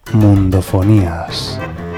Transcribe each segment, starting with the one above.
Mundofonías.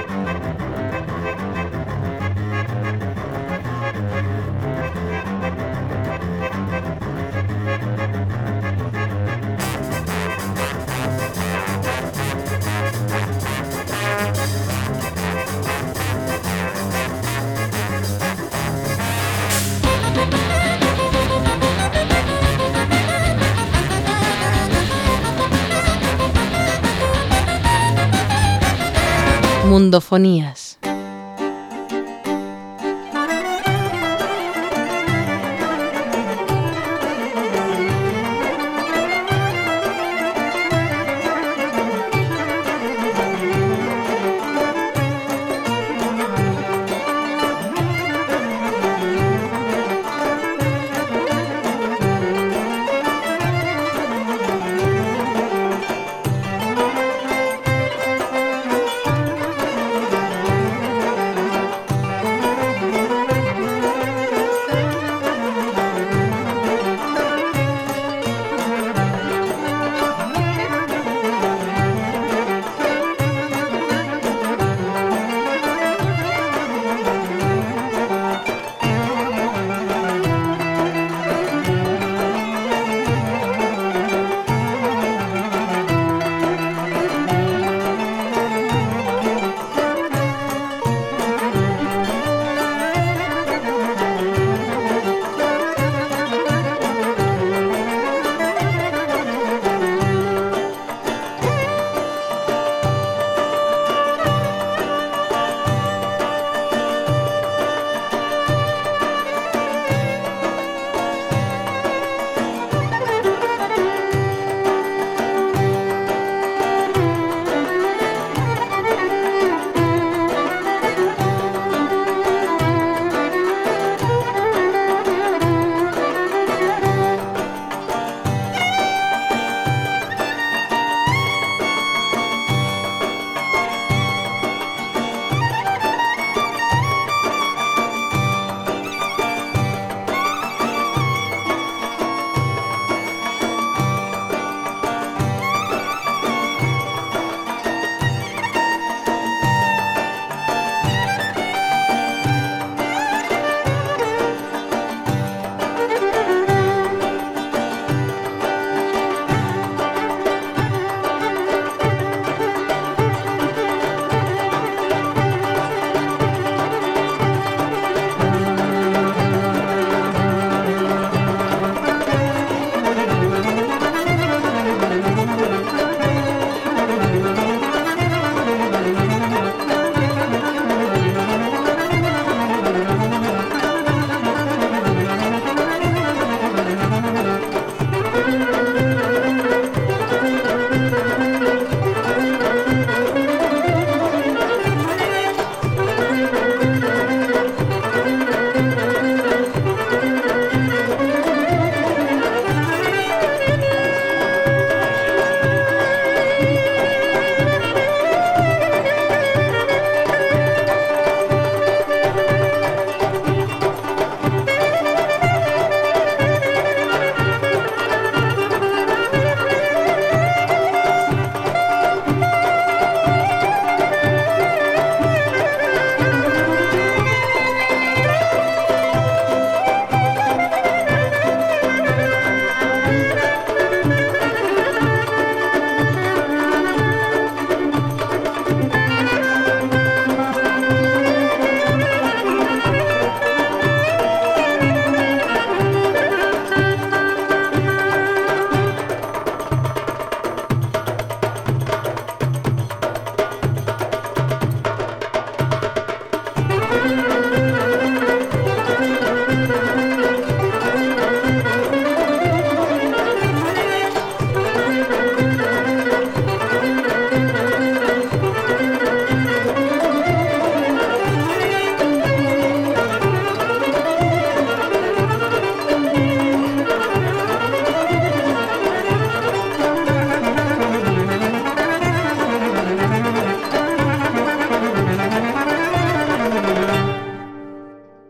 Mundofonías.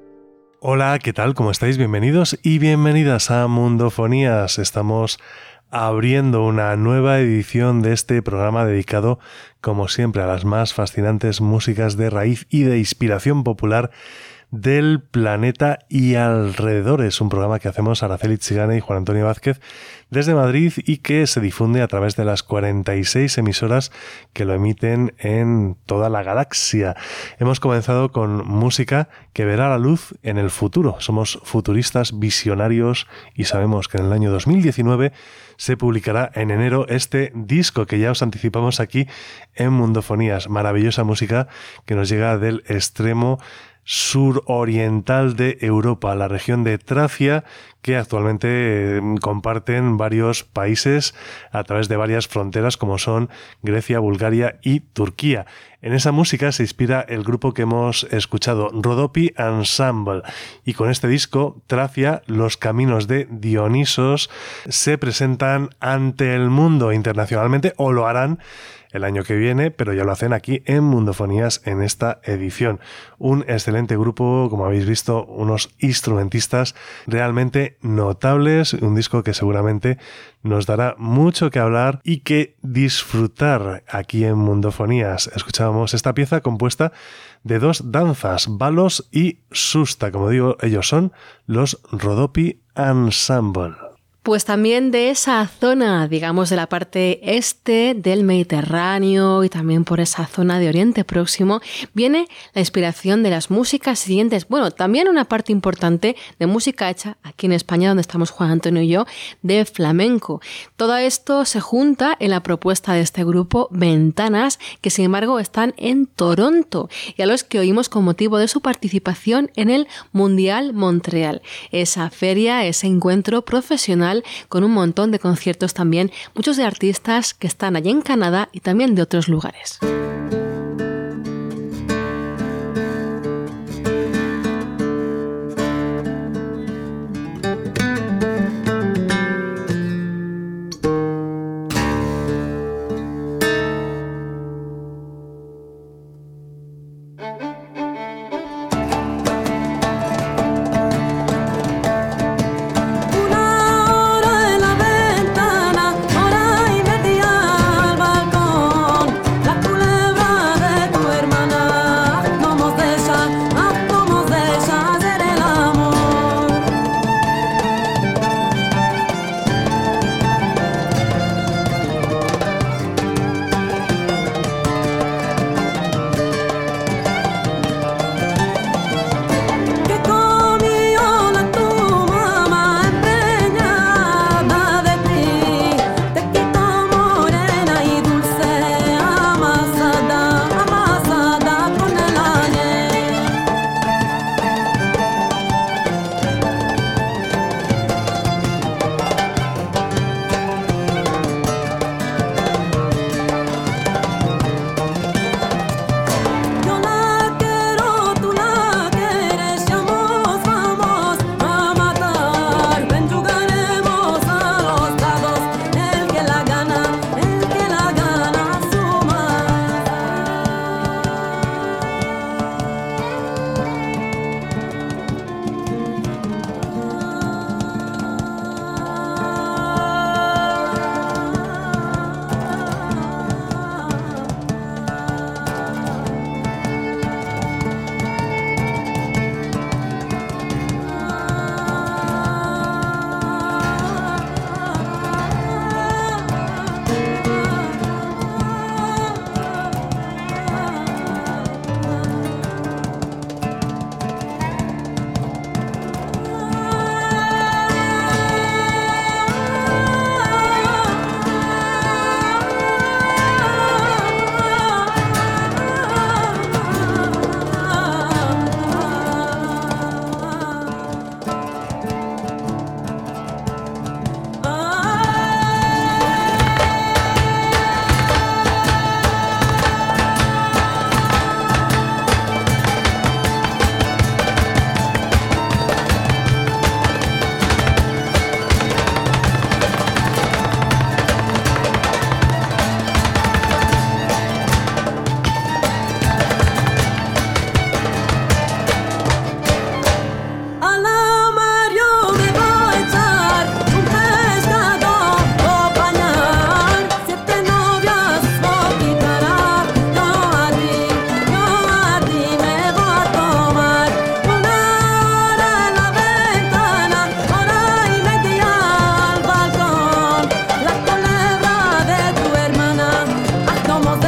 Hola, ¿qué tal? ¿Cómo estáis? Bienvenidos y bienvenidas a Mundofonías. Estamos abriendo una nueva edición de este programa dedicado, como siempre, a las más fascinantes músicas de raíz y de inspiración popular del planeta y alrededores. Un programa que hacemos Araceli Chigane y Juan Antonio Vázquez desde Madrid y que se difunde a través de las 46 emisoras que lo emiten en toda la galaxia. Hemos comenzado con música que verá la luz en el futuro. Somos futuristas, visionarios y sabemos que en el año 2019 se publicará en enero este disco que ya os anticipamos aquí en Mundofonías. Maravillosa música que nos llega del extremo suroriental de Europa, la región de Tracia, que actualmente comparten varios países a través de varias fronteras como son Grecia, Bulgaria y Turquía. En esa música se inspira el grupo que hemos escuchado, Rodopi Ensemble, y con este disco, Tracia, los caminos de Dionisos, se presentan ante el mundo internacionalmente, o lo harán el año que viene, pero ya lo hacen aquí en Mundofonías en esta edición. Un excelente grupo, como habéis visto, unos instrumentistas realmente notables, un disco que seguramente nos dará mucho que hablar y que disfrutar aquí en Mundofonías. Escuchábamos esta pieza compuesta de dos danzas, balos y susta. Como digo, ellos son los Rodopi Ensemble. Pues también de esa zona, digamos de la parte este del Mediterráneo y también por esa zona de Oriente Próximo, viene la inspiración de las músicas siguientes. Bueno, también una parte importante de música hecha aquí en España, donde estamos Juan Antonio y yo, de flamenco. Todo esto se junta en la propuesta de este grupo Ventanas, que sin embargo están en Toronto y a los que oímos con motivo de su participación en el Mundial Montreal. Esa feria, ese encuentro profesional con un montón de conciertos también, muchos de artistas que están allí en Canadá y también de otros lugares. La culebra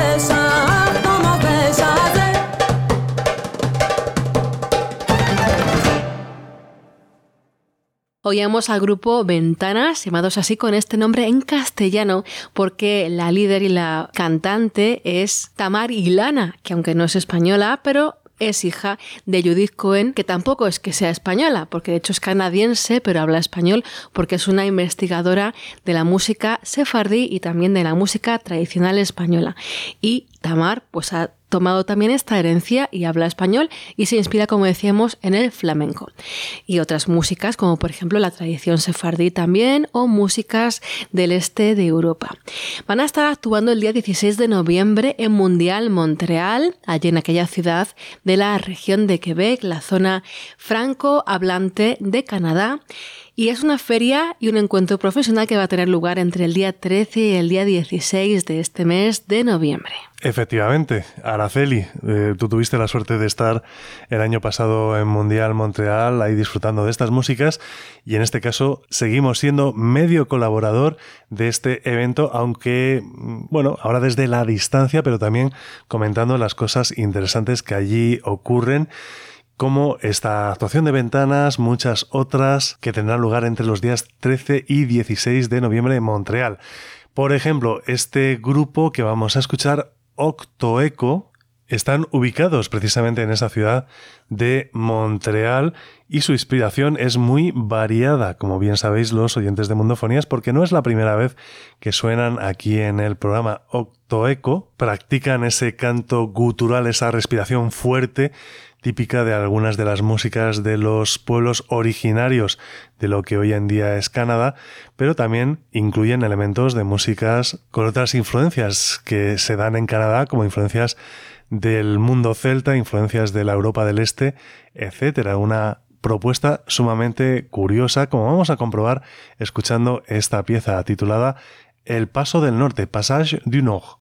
Oíamos al grupo Ventanas, llamados así con este nombre en castellano, porque la líder y la cantante es Tamar Ilana, que aunque no es española, pero es hija de Judith Cohen, que tampoco es que sea española, porque de hecho es canadiense, pero habla español, porque es una investigadora de la música sefardí y también de la música tradicional española. Y Tamar pues ha tomado también esta herencia y habla español y se inspira, como decíamos, en el flamenco. Y otras músicas, como por ejemplo la tradición sefardí también, o músicas del este de Europa. Van a estar actuando el día 16 de noviembre en Mundial Montreal, allí en aquella ciudad de la región de Quebec, la zona franco-hablante de Canadá. Y es una feria y un encuentro profesional que va a tener lugar entre el día 13 y el día 16 de este mes de noviembre. Efectivamente, Araceli, tú tuviste la suerte de estar el año pasado en Mundial Montreal, ahí disfrutando de estas músicas, y en este caso seguimos siendo medio colaborador de este evento, aunque, bueno, ahora desde la distancia, pero también comentando las cosas interesantes que allí ocurren, como esta actuación de Ventanas, muchas otras que tendrán lugar entre los días 13 y 16 de noviembre en Montreal. Por ejemplo, este grupo que vamos a escuchar, Octoeco, están ubicados precisamente en esa ciudad de Montreal y su inspiración es muy variada, como bien sabéis los oyentes de Mundofonías, porque no es la primera vez que suenan aquí en el programa. Octoeco practican ese canto gutural, esa respiración fuerte típica de algunas de las músicas de los pueblos originarios de lo que hoy en día es Canadá, pero también incluyen elementos de músicas con otras influencias que se dan en Canadá, como influencias del mundo celta, influencias de la Europa del Este, etcétera. Una propuesta sumamente curiosa, como vamos a comprobar escuchando esta pieza titulada El Paso del Norte, Passage du Nord.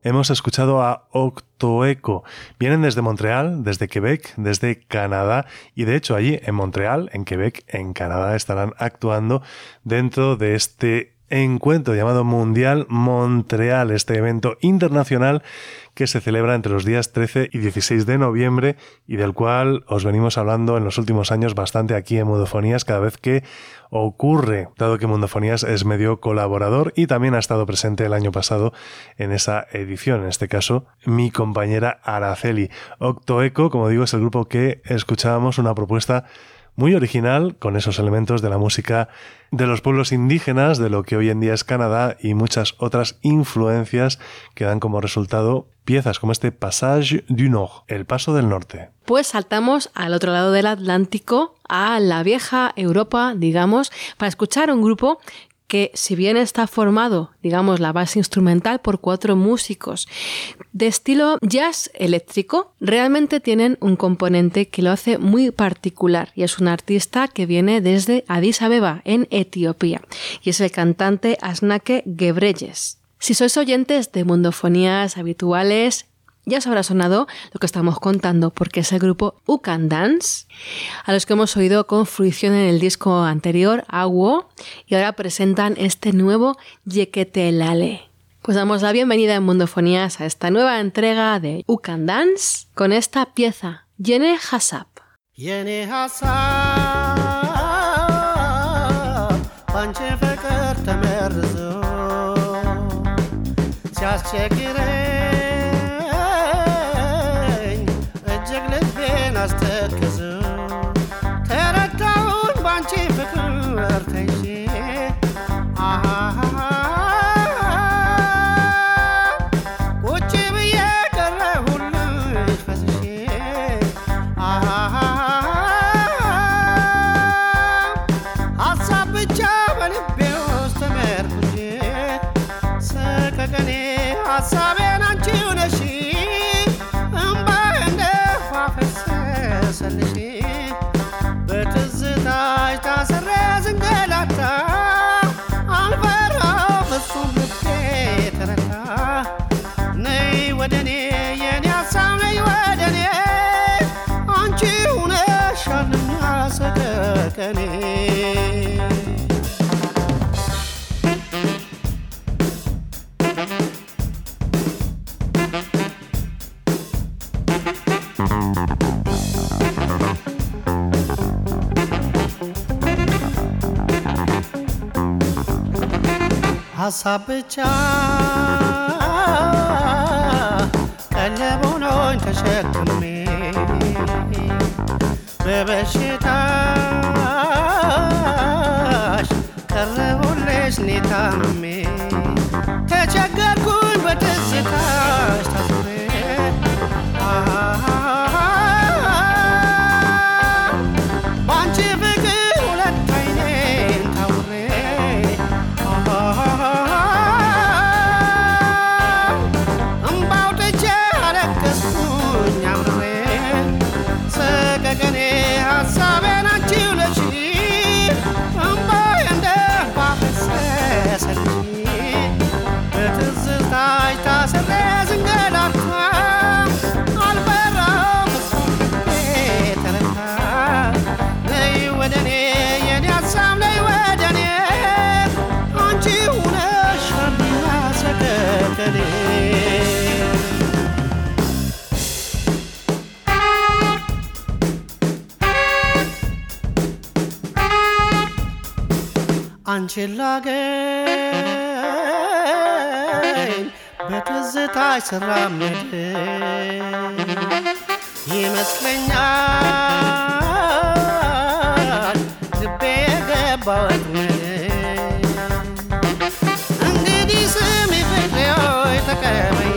hemos escuchado a Octoecho. Vienen desde Montreal, desde Quebec, desde Canadá, y de hecho allí en Montreal, en Quebec, en Canadá, estarán actuando dentro de este encuentro llamado Mundial Montreal, este evento internacional que se celebra entre los días 13 y 16 de noviembre y del cual os venimos hablando en los últimos años bastante aquí en Mundofonías cada vez que ocurre, dado que Mundofonías es medio colaborador y también ha estado presente el año pasado en esa edición, en este caso mi compañera Araceli. Octoecho, como digo, es el grupo que escuchábamos, una propuesta muy original, con esos elementos de la música de los pueblos indígenas, de lo que hoy en día es Canadá y muchas otras influencias que dan como resultado piezas como este Passage du Nord, el Paso del Norte. Pues saltamos al otro lado del Atlántico, a la vieja Europa, digamos, para escuchar un grupo que, si bien está formado, digamos, la base instrumental por 4 músicos de estilo jazz eléctrico, realmente tienen un componente que lo hace muy particular, y es un artista que viene desde Addis Abeba, en Etiopía, y es el cantante Asnake Gebreyes. Si sois oyentes de Mundofonías habituales, ya os habrá sonado lo que estamos contando, porque es el grupo Ukandans, a los que hemos oído con fruición en el disco anterior, Awo, y ahora presentan este nuevo Yeketelale. Pues damos la bienvenida en Mundofonías a esta nueva entrega de Ukandans con esta pieza, Yene Hasap. Yene Hasap, Panche Feker Temerzo, አስተክዝ ተረዳውን ባንቺ ፍቅር ተይዤ ቁጭ ብዬ ቀረሁልሽ ፈዝዤ ሀሳብ ብቻ በልቤ ውስጥ ተመርኩዤ ሰቀቀኔ ሀሳቤን አንቺው ነሽ በትዝታሽ ታስሬ ስንገላታ አልፈራው ፍጹም ልቤ ተረታ ነይ ወደኔ የኔ ሀሳብ ነይ ወደኔ አንቺ ሆነሻልና ሰቀቀኔ ሀሳብ ብቻ ቀለብ ሆኖኝ ተሸክሜ በበሽታሽ ቀረሁልሽ እኔ ታምሜ ተቸገርኩኝ በትዝታሽ ታስሬ ባንቺ ፍቅር ሁለት ዓይኔን ታውሬ ሰቀቀኔ ሀሳቤን አንቺው ነሽ እምባዬ እንደ ውሃ ፈሰሰልሽ በትዝታሽ ታስሬ ስንገላታ አልፈራሁም ፍጹም ልቤ ተረታ ነይ ወደኔ የኔ ሀሳብ ነይ ወደኔ አንቺ ሆነሻልና ሰቀቀኔ አንቺን ላገኝ በትዝታሽ ስራመድ ይመስለኛል ልቤ የገባው ወጥመድ እንግዲህ ስሚ ፍቅሬ ሆይ ተቀበይ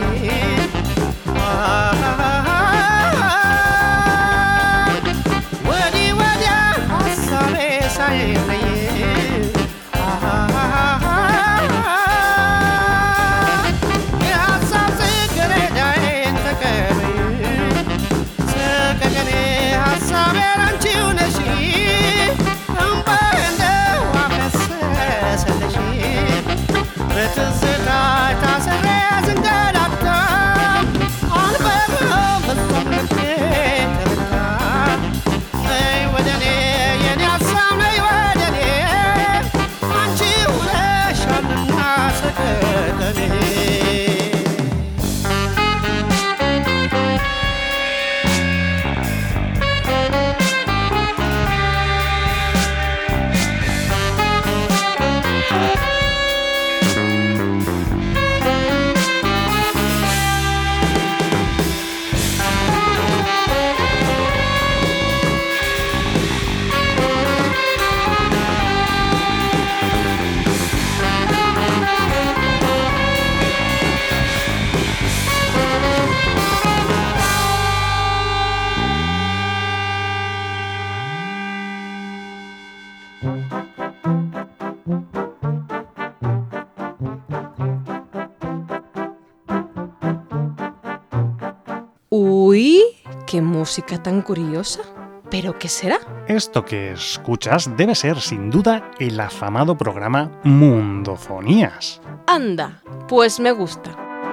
ወዲህ ወዲያ ሀሳቤ ሳይለይ የሀሳብ ጽጌረዳዬን ተቀበይ ሰቀቀኔ ሰቀቀኔ Uy, qué música tan curiosa. ¿Pero qué será? Esto que escuchas debe ser, sin duda, el afamado programa Mundofonías. Anda, pues me gusta.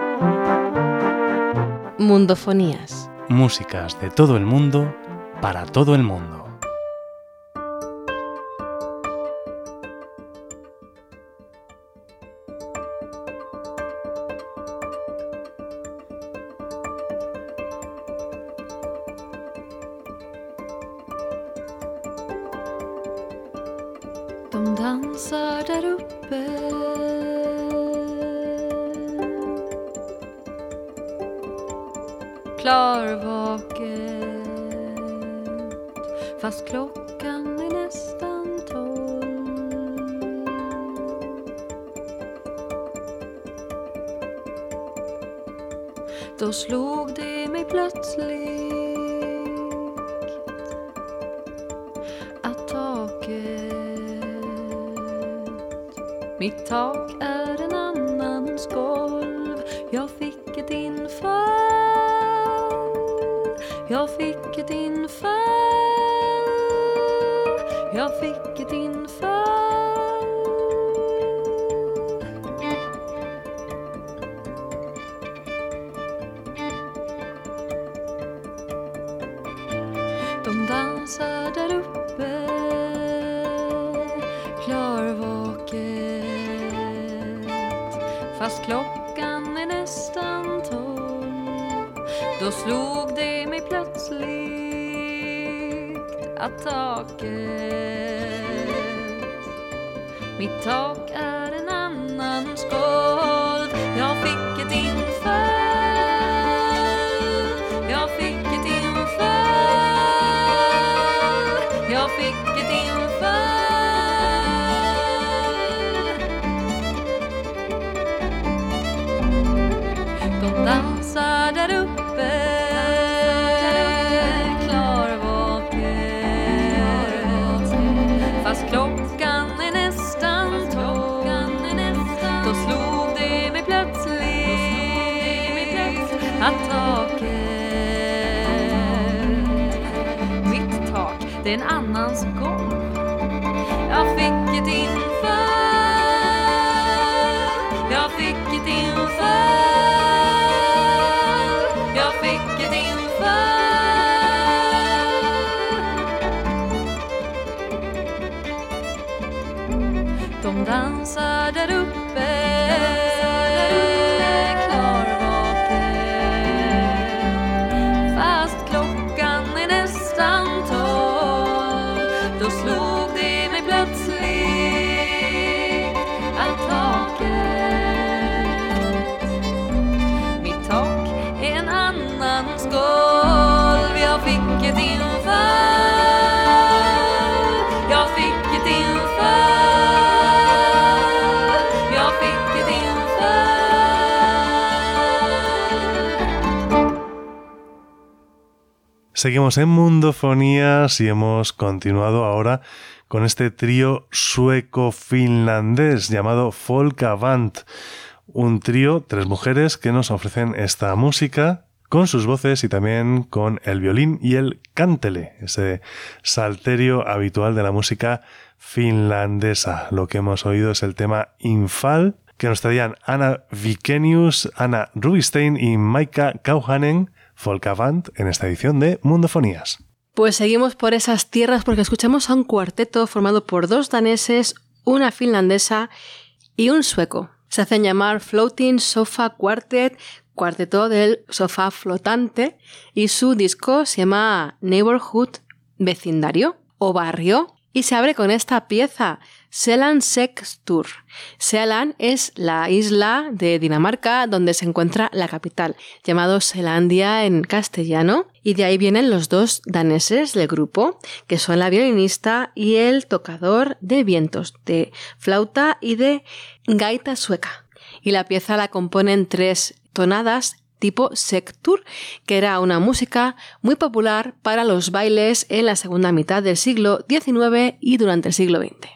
Mundofonías. Músicas de todo el mundo, para todo el mundo. De dansar där uppe, klarvaket, fast klockan är nästan 12. Då slog det mig plötsligt att mitt tak är en annans golv. Jag fick ett infall. Jag fick ett infall. Jag fick ett infall. De dansar där uppe, klarvaket, fast klockan är nästan 12. Då slog det mig plötsligt att mitt tak är en annans golv. Jag fick ett infall. Jag fick ett infall. Jag fick ett infall. De dansar där uppe, klarvaket, fast klockan är nästan 12. Då slog det mig plötsligt att mitt tak, det är en annans golv. Jag fick ett infall. Jag fick ett infall. Jag fick ett infall. De dansar där uppe, klarvaket, fast klockan är nästan 12. Då slog det mig plötsligt att mitt tak är en annans golv. Jag fick ett infall. Jag fick ett infall. Jag fick ett infall. Seguimos en Mundofonías y hemos continuado ahora con este trío sueco-finlandés llamado Folkavant. Un trío, 3 mujeres que nos ofrecen esta música con sus voces y también con el violín y el kantele, ese salterio habitual de la música finlandesa. Lo que hemos oído es el tema Infall, que nos traían Anna Vikenius, Anna Rubistein y Maika Kauhanen, Folkavant, en esta edición de Mundofonías. Pues seguimos por esas tierras porque escuchamos a un cuarteto formado por 2 daneses, una finlandesa y un sueco. Se hacen llamar Floating Sofa Quartet, cuarteto del sofá flotante, y su disco se llama Neighborhood, vecindario o barrio, y se abre con esta pieza, Sealand Sextur. Sealand es la isla de Dinamarca donde se encuentra la capital, llamado Selandia en castellano, y de ahí vienen los dos daneses del grupo, que son la violinista y el tocador de vientos, de flauta y de gaita sueca. Y la pieza la componen 3 tonadas tipo Sektur, que era una música muy popular para los bailes en la segunda mitad del siglo XIX y durante el siglo XX.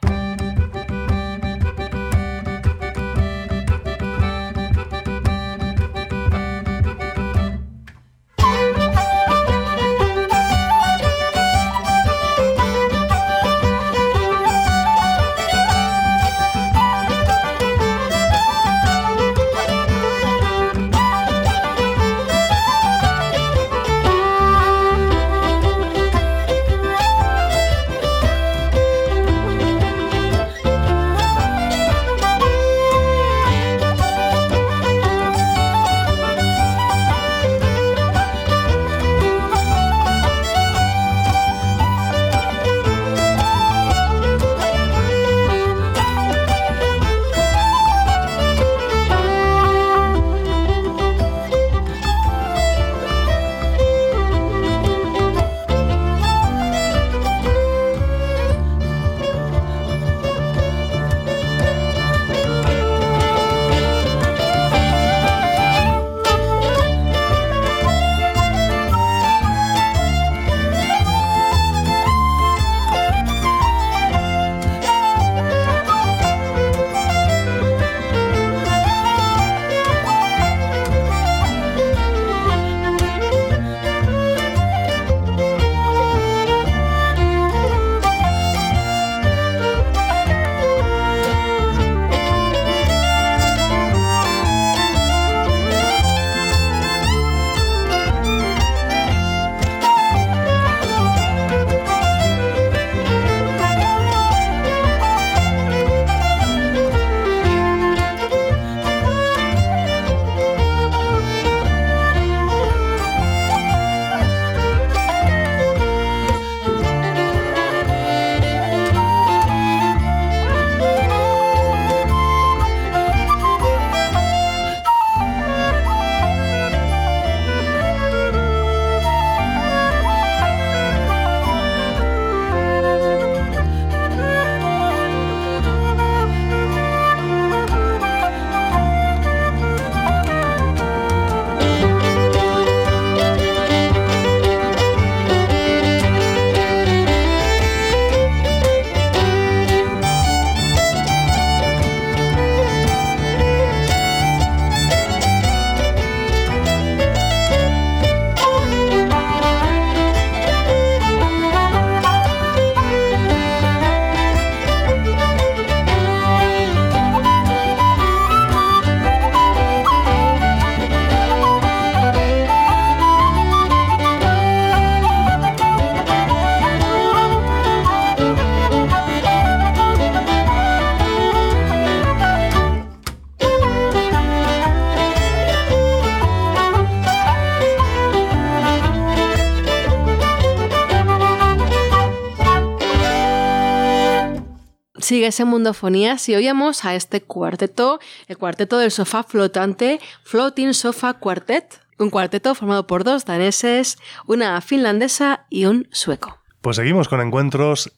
Sigues en Mundofonías y oíamos a este cuarteto, el cuarteto del sofá flotante, Floating Sofa Quartet, un cuarteto formado por 2 daneses, una finlandesa y un sueco. Pues seguimos con encuentros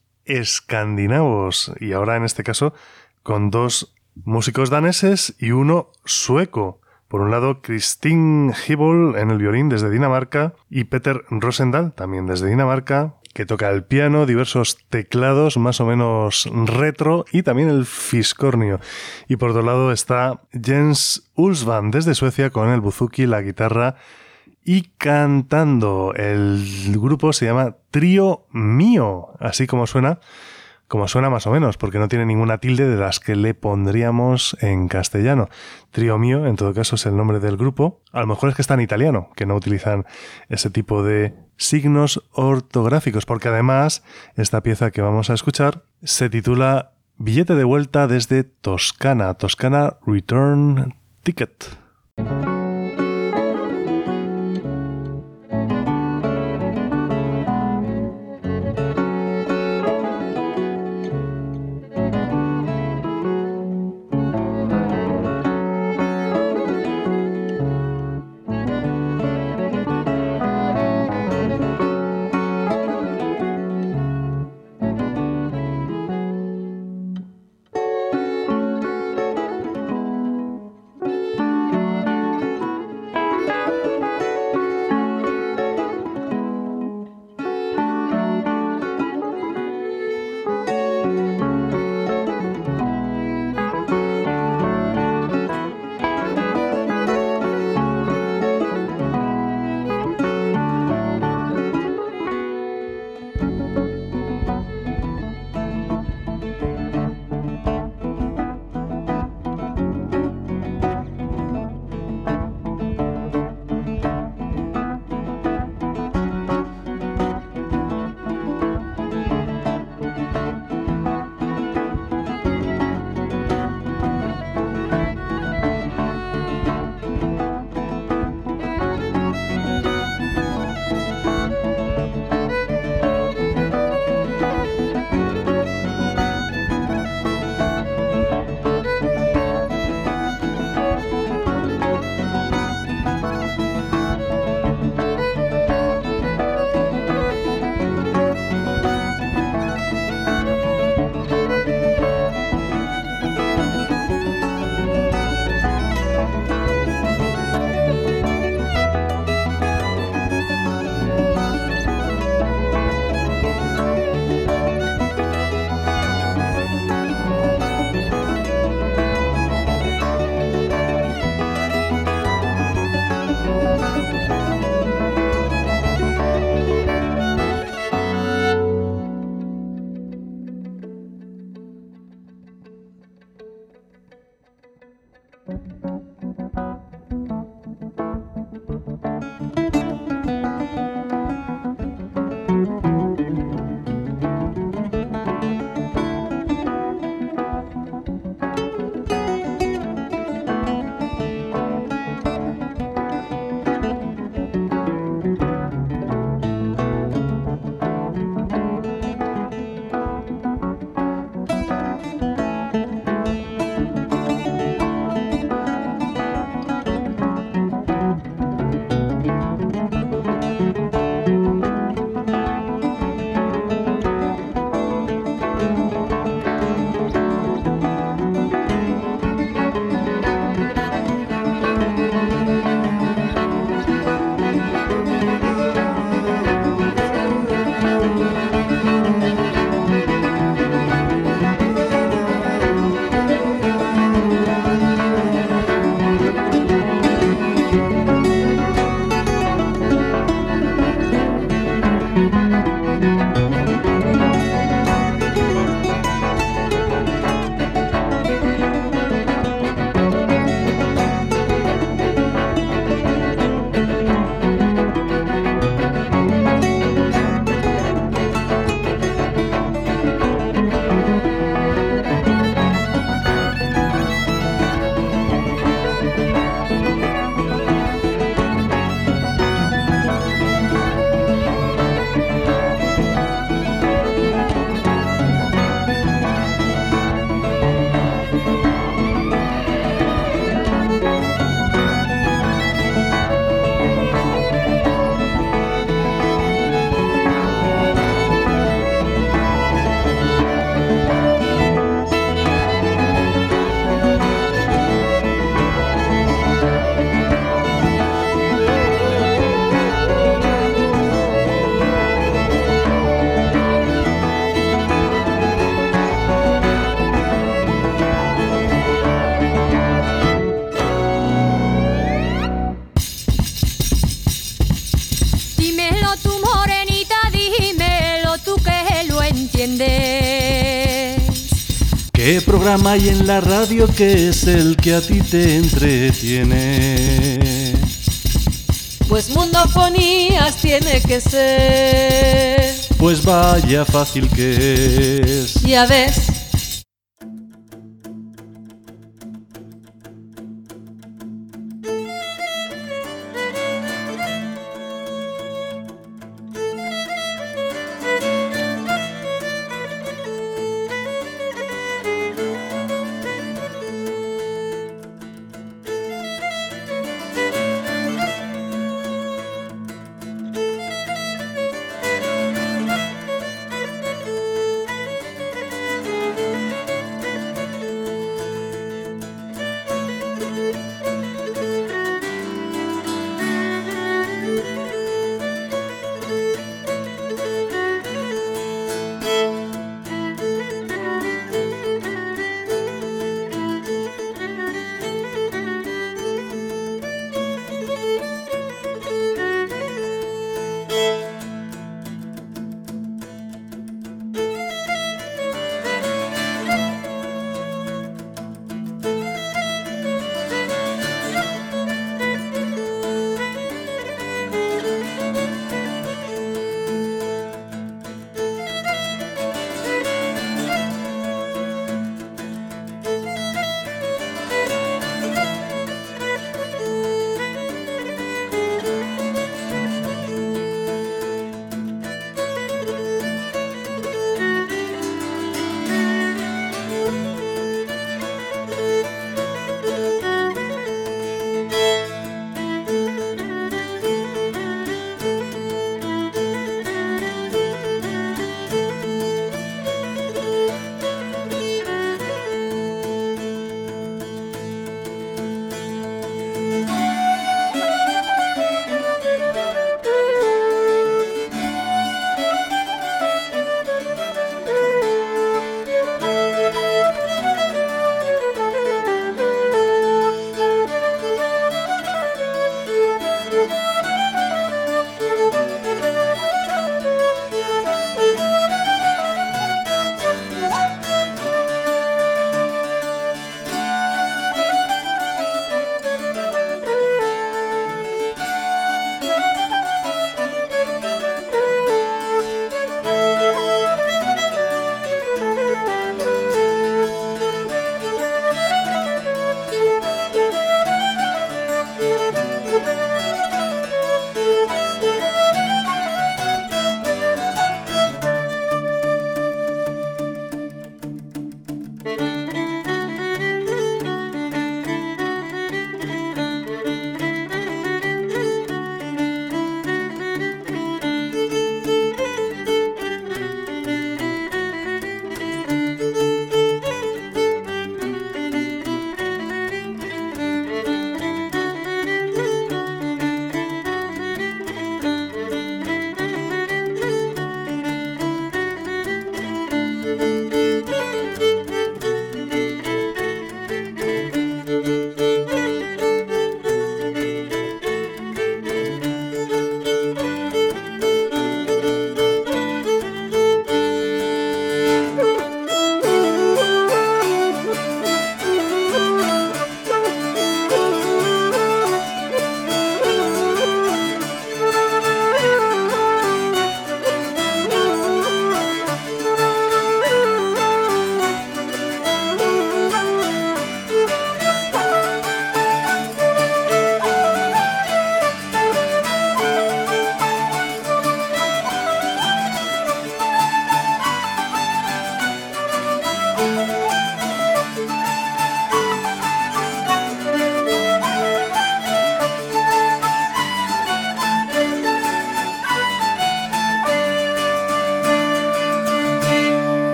escandinavos y ahora en este caso con 2 músicos daneses y uno sueco. Por un lado, Kristin Hibol en el violín desde Dinamarca y Peter Rosendahl, también desde Dinamarca, que toca el piano, diversos teclados más o menos retro y también el fiscornio. Y por otro lado está Jens Ulsvan desde Suecia con el buzuki, la guitarra y cantando. El grupo se llama Trío Mío, así como suena más o menos, porque no tiene ninguna tilde de las que le pondríamos en castellano. Trío Mío, en todo caso, es el nombre del grupo. A lo mejor es que está en italiano, que no utilizan ese tipo de signos ortográficos, porque además esta pieza que vamos a escuchar se titula Billete de vuelta desde Toscana, Toscana Return Ticket. ¿Qué programa hay en la radio que es el que a ti te entretiene? Pues Mundofonías tiene que ser. Pues vaya fácil que es. Ya ves.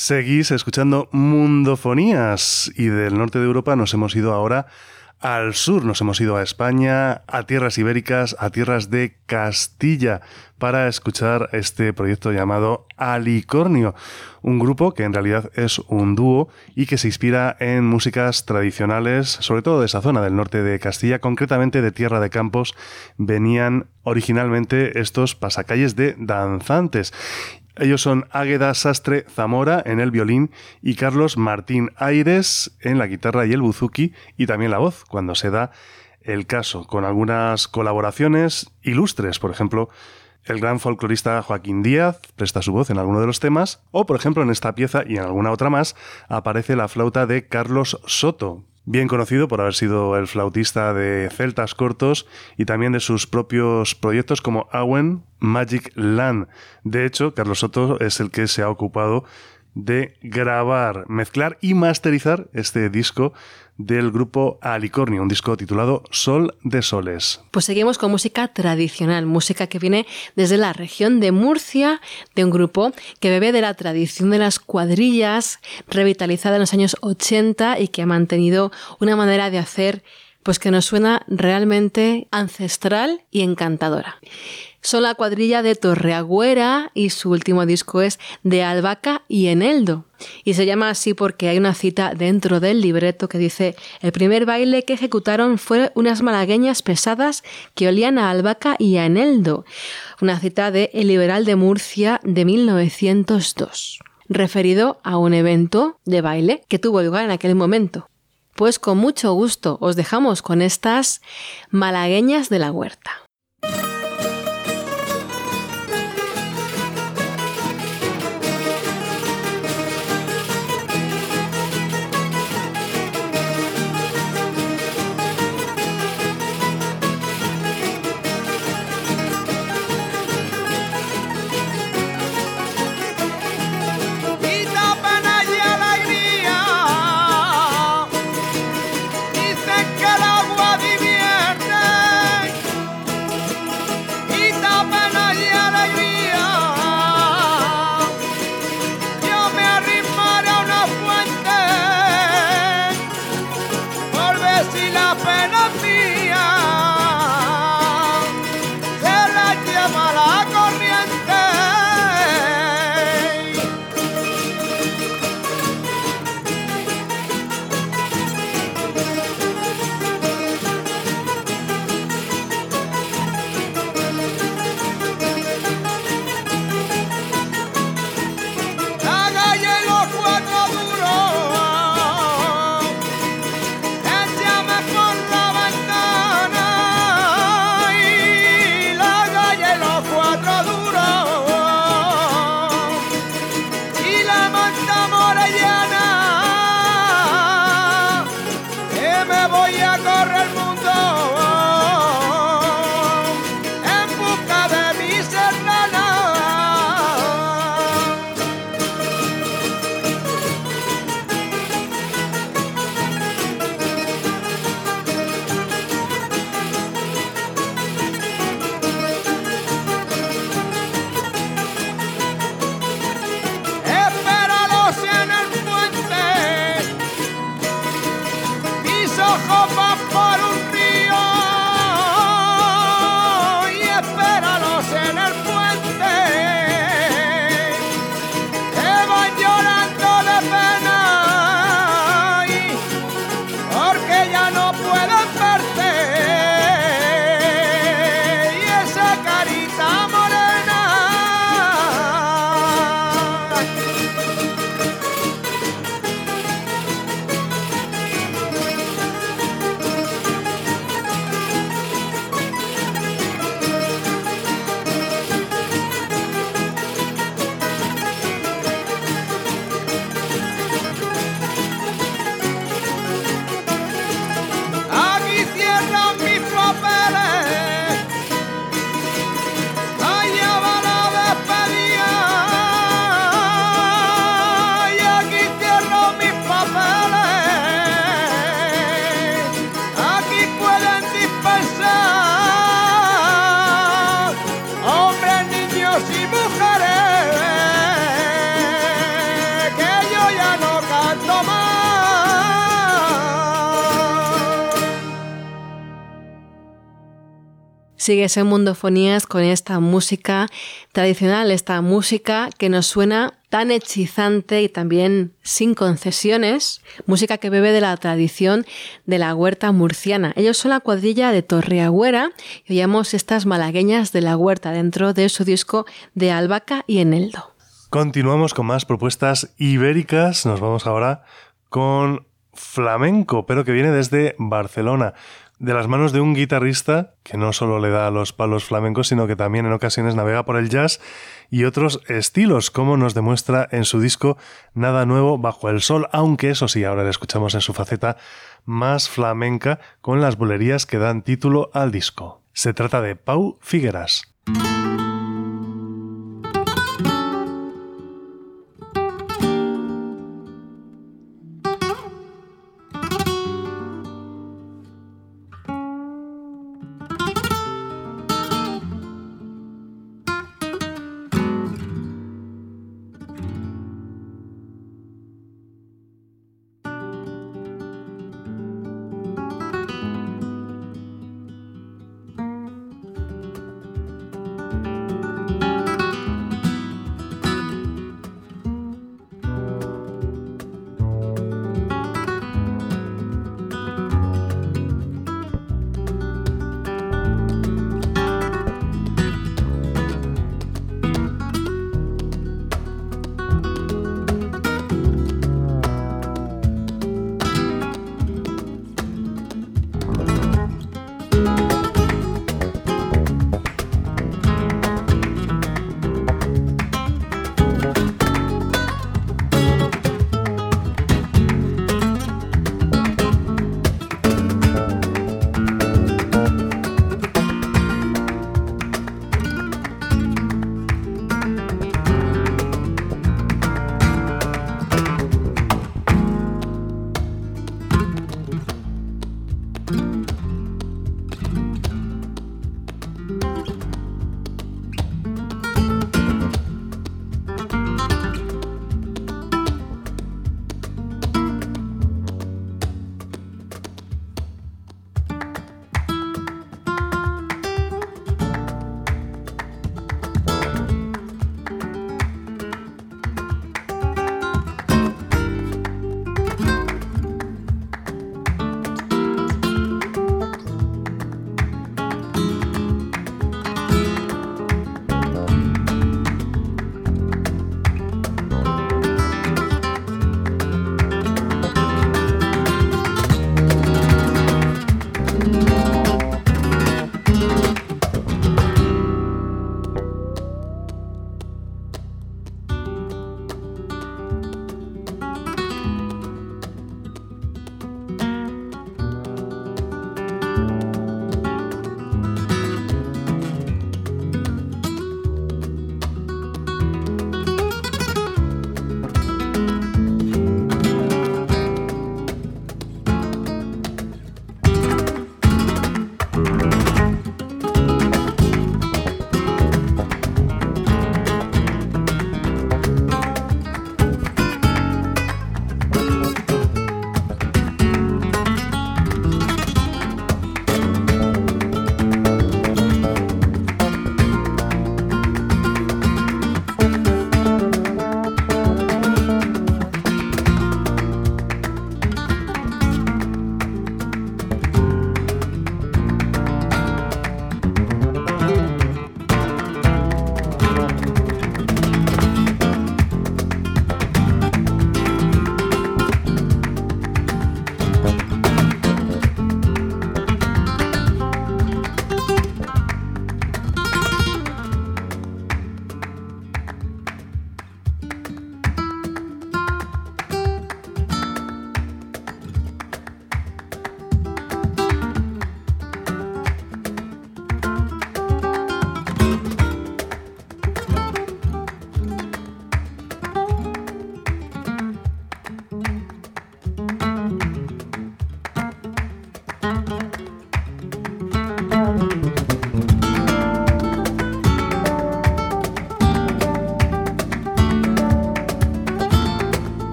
Seguís escuchando Mundofonías y del norte de Europa nos hemos ido ahora al sur, nos hemos ido a España, a tierras ibéricas, a tierras de Castilla, para escuchar este proyecto llamado Alicornio, un grupo que en realidad es un dúo y que se inspira en músicas tradicionales, sobre todo de esa zona del norte de Castilla, concretamente de Tierra de Campos. Venían originalmente estos pasacalles de danzantes. Ellos son Águeda Sastre Zamora en el violín y Carlos Martín Aires en la guitarra y el buzuki y también la voz, cuando se da el caso, con algunas colaboraciones ilustres. Por ejemplo, el gran folclorista Joaquín Díaz presta su voz en alguno de los temas, o por ejemplo en esta pieza y en alguna otra más aparece la flauta de Carlos Soto, bien conocido por haber sido el flautista de Celtas Cortos y también de sus propios proyectos como Awen Magic Land. De hecho, Carlos Soto es el que se ha ocupado de grabar, mezclar y masterizar este disco del grupo Alicornio, un disco titulado Sol de Soles. Pues seguimos con música tradicional, música que viene desde la región de Murcia, de un grupo que bebe de la tradición de las cuadrillas, revitalizada en los años 80 y que ha mantenido una manera de hacer pues que nos suena realmente ancestral y encantadora. Son la cuadrilla de Torreagüera y su último disco es De Albaca y Eneldo. Y se llama así porque hay una cita dentro del libreto que dice: el primer baile que ejecutaron fue unas malagueñas pesadas que olían a albahaca y a eneldo. Una cita de El Liberal de Murcia de 1902, referido a un evento de baile que tuvo lugar en aquel momento. Pues con mucho gusto os dejamos con estas malagueñas de la huerta. Sigues en Mundofonías con esta música tradicional, esta música que nos suena tan hechizante y también sin concesiones, música que bebe de la tradición de la huerta murciana. Ellos son la cuadrilla de Torreagüera y oíamos estas malagueñas de la huerta dentro de su disco de Albahaca y Eneldo. Continuamos con más propuestas ibéricas. Nos vamos ahora con flamenco, pero que viene desde Barcelona, de las manos de un guitarrista que no solo le da a los palos flamencos, sino que también en ocasiones navega por el jazz y otros estilos, como nos demuestra en su disco Nada Nuevo Bajo el Sol, aunque eso sí, ahora le escuchamos en su faceta más flamenca con las bulerías que dan título al disco. Se trata de Pau Figueras.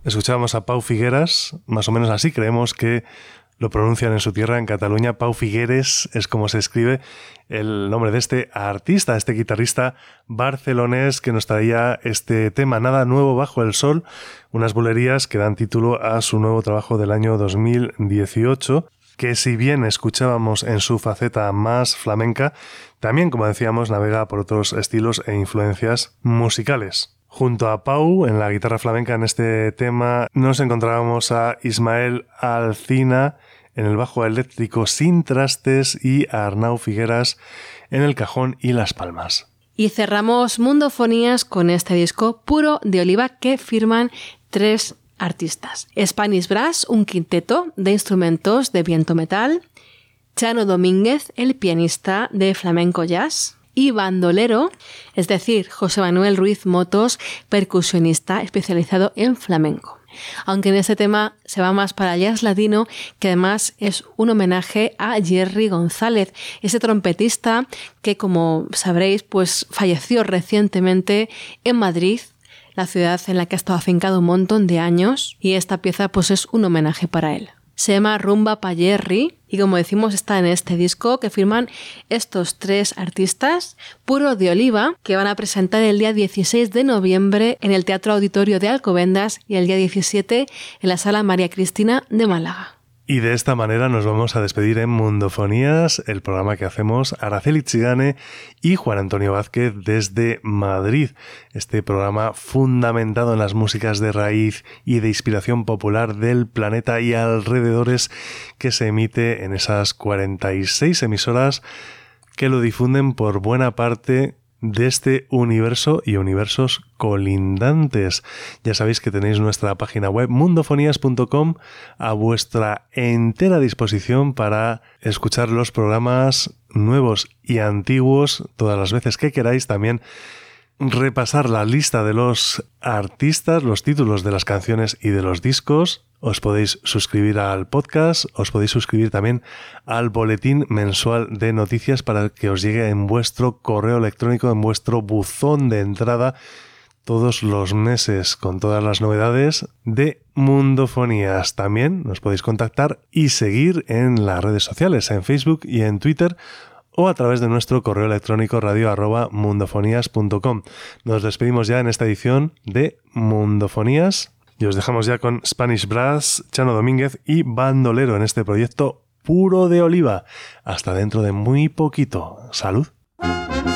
Escuchábamos a Pau Figueras, más o menos así, creemos que lo pronuncian en su tierra, en Cataluña. Pau Figueres es como se escribe el nombre de este artista, este guitarrista barcelonés que nos traía este tema, Nada nuevo bajo el sol, unas bulerías que dan título a su nuevo trabajo del año 2018, que si bien escuchábamos en su faceta más flamenca, también, como decíamos, navega por otros estilos e influencias musicales. Junto a Pau, en la guitarra flamenca en este tema, nos encontrábamos a Ismael Alcina en el bajo eléctrico sin trastes y a Arnau Figueras en el cajón y las palmas. Y cerramos Mundofonías con este disco Puro de Oliva que firman 3 artistas. Spanish Brass, un quinteto de instrumentos de viento metal. Chano Domínguez, el pianista de flamenco jazz. Y bandolero, es decir, José Manuel Ruiz Motos, percusionista especializado en flamenco. Aunque en este tema se va más para jazz latino, que además es un homenaje a Jerry González, ese trompetista que, como sabréis, pues falleció recientemente en Madrid, la ciudad en la que ha estado afincado un montón de años, y esta pieza pues es un homenaje para él. Se llama Rumba pa' Jerry y, como decimos, está en este disco que firman estos 3 artistas, Puro de Oliva, que van a presentar el día 16 de noviembre en el Teatro Auditorio de Alcobendas y el día 17 en la Sala María Cristina de Málaga. Y de esta manera nos vamos a despedir en Mundofonías, el programa que hacemos Araceli Chigane y Juan Antonio Vázquez desde Madrid. Este programa fundamentado en las músicas de raíz y de inspiración popular del planeta y alrededores, que se emite en esas 46 emisoras que lo difunden por buena parte de este universo y universos colindantes. Ya sabéis que tenéis nuestra página web mundofonías.com a vuestra entera disposición para escuchar los programas nuevos y antiguos todas las veces que queráis. También repasar la lista de los artistas, los títulos de las canciones y de los discos. Os podéis suscribir al podcast, os podéis suscribir también al boletín mensual de noticias para que os llegue en vuestro correo electrónico, en vuestro buzón de entrada, todos los meses con todas las novedades de Mundofonías. También nos podéis contactar y seguir en las redes sociales, en Facebook y en Twitter, o a través de nuestro correo electrónico radio@mundofonías.com. Nos despedimos ya en esta edición de Mundofonías y os dejamos ya con Spanish Brass, Chano Domínguez y bandolero en este proyecto Puro de Oliva. Hasta dentro de muy poquito. ¡Salud!